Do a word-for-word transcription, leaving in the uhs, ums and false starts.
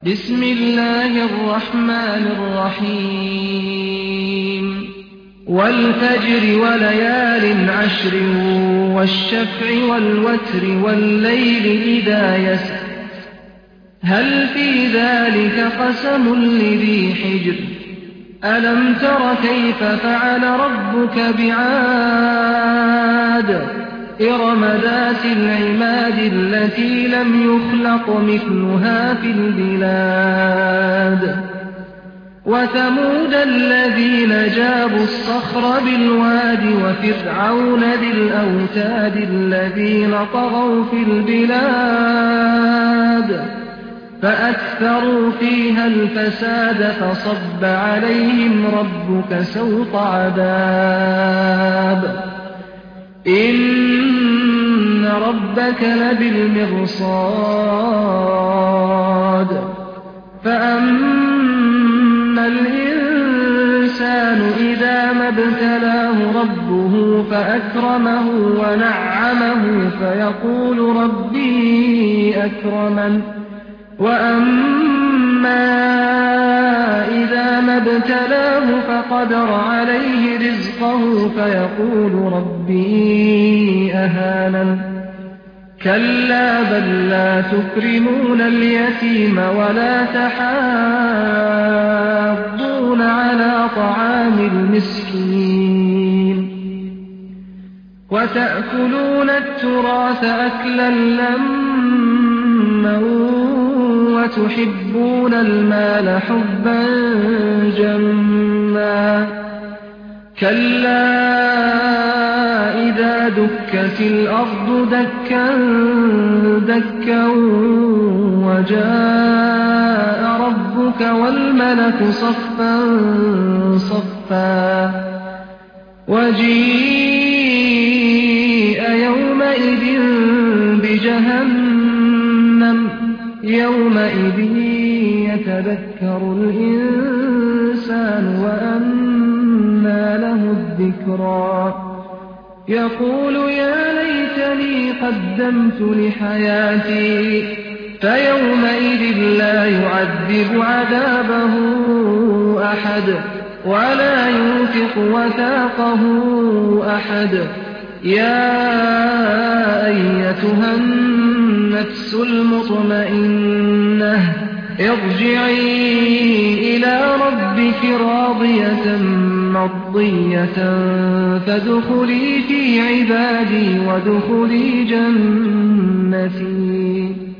بسم الله الرحمن الرحيم والفجر وليال عشر والشفع والوتر والليل إذا يسر هل في ذلك قسم لذي حجر ألم تر كيف فعل ربك بعاد إرم ذات العماد التي لم يخلق مثلها في البلاد وثمود الذين جابوا الصخر بالواد وفرعون ذي الأوتاد الذين طغوا في البلاد فأكثروا فيها الفساد فصب عليهم ربك سوط عذاب إن ربك لبالمرصاد فأما الإنسان إذا ما ابتلاه ربه فأكرمه ونعمه فيقول ربي أكرمن وأما إذا ما ابتلاه فقدر عليه رزقه فيقول ربي أهانن كلا بل لا تكرمون اليتيم ولا تحاضون على طعام المسكين وتأكلون التراث أكلا لما وتحبون المال حبا جما كلا إذا دكت الأرض دكا دكا وجاء ربك والملك صفا صفا وجيء يومئذ بجهنم يومئذ يتذكر الإنسان وأنى له الذكرى يقول يا ليتني قدمت لحياتي فيومئذ لا يعذب عذابه أحد ولا يوثق وثاقه أحد يا أيتها النفس المطمئنة ارجعي إلى ربك راضية مرضية فادخلي في عبادي وادخلي جنتي